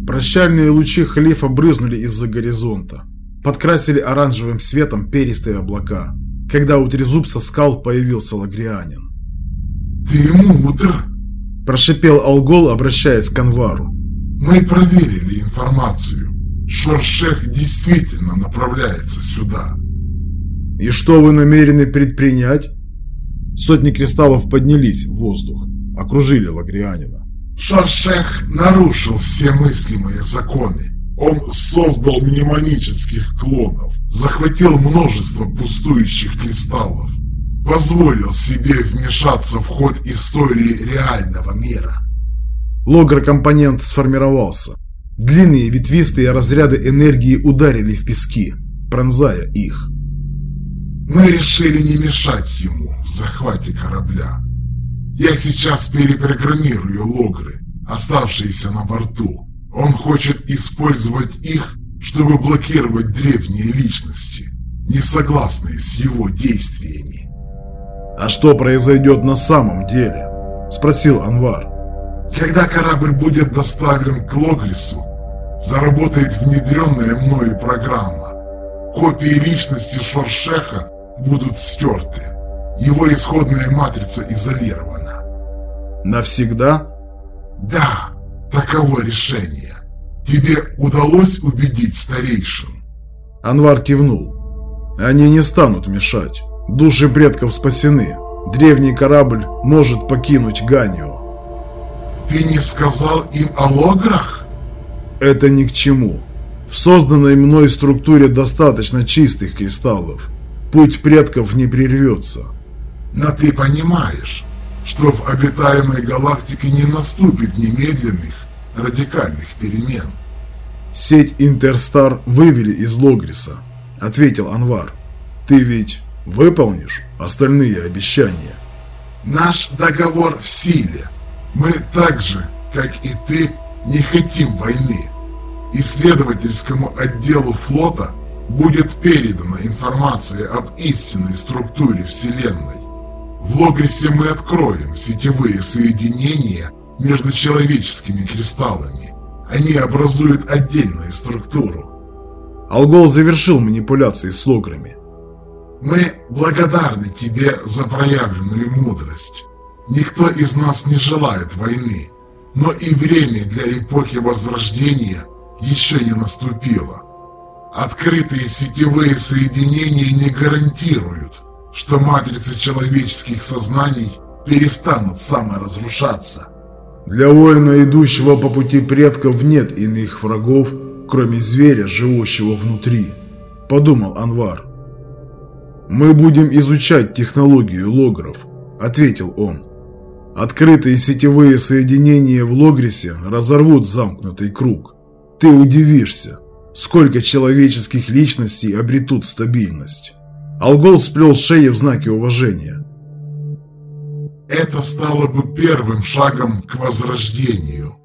Прощальные лучи халифа брызнули из-за горизонта. Подкрасили оранжевым светом перистые облака, когда у трезубца скал появился лагрианин. «Ты мудр!» – прошипел Алгол, обращаясь к Анвару. «Мы проверили информацию. Шоршех действительно направляется сюда». «И что вы намерены предпринять?» Сотни кристаллов поднялись в воздух, окружили лагрианина. «Шоршех нарушил все мыслимые законы. Он создал мнемонических клонов, захватил множество пустующих кристаллов, позволил себе вмешаться в ход истории реального мира». Логр-компонент сформировался. Длинные ветвистые разряды энергии ударили в пески, пронзая их. «Мы решили не мешать ему в захвате корабля. Я сейчас перепрограммирую логры, оставшиеся на борту. Он хочет использовать их, чтобы блокировать древние личности, не согласные с его действиями». «А что произойдет на самом деле?» – спросил Анвар. «Когда корабль будет доставлен к Логрису, заработает внедренная мною программа. Копии личности Шоршеха будут стерты. Его исходная матрица изолирована». «Навсегда?» «Да, таково решение. Тебе удалось убедить старейшин?» Анвар кивнул. «Они не станут мешать. Души предков спасены. Древний корабль может покинуть Ганию». «Ты не сказал им о лограх?» «Это ни к чему. В созданной мной структуре достаточно чистых кристаллов. Путь предков не прервется». «Но ты понимаешь, что в обитаемой галактике не наступит немедленных, радикальных перемен?» «Сеть Интерстар вывели из Логриса», — ответил Анвар. «Ты ведь выполнишь остальные обещания?» «Наш договор в силе. Мы так же, как и ты, не хотим войны. Исследовательскому отделу флота будет передана информация об истинной структуре Вселенной. В Логрисе мы откроем сетевые соединения между человеческими кристаллами. Они образуют отдельную структуру». Алгол завершил манипуляции с лограми. «Мы благодарны тебе за проявленную мудрость. Никто из нас не желает войны, но и время для эпохи Возрождения еще не наступило. Открытые сетевые соединения не гарантируют, что матрицы человеческих сознаний перестанут саморазрушаться». «Для воина, идущего по пути предков, нет иных врагов, кроме зверя, живущего внутри», – подумал Анвар. «Мы будем изучать технологию логров», – ответил он. «Открытые сетевые соединения в Логрисе разорвут замкнутый круг. Ты удивишься, сколько человеческих личностей обретут стабильность». Алгол сплел шеи в знаке уважения. «Это стало бы первым шагом к возрождению.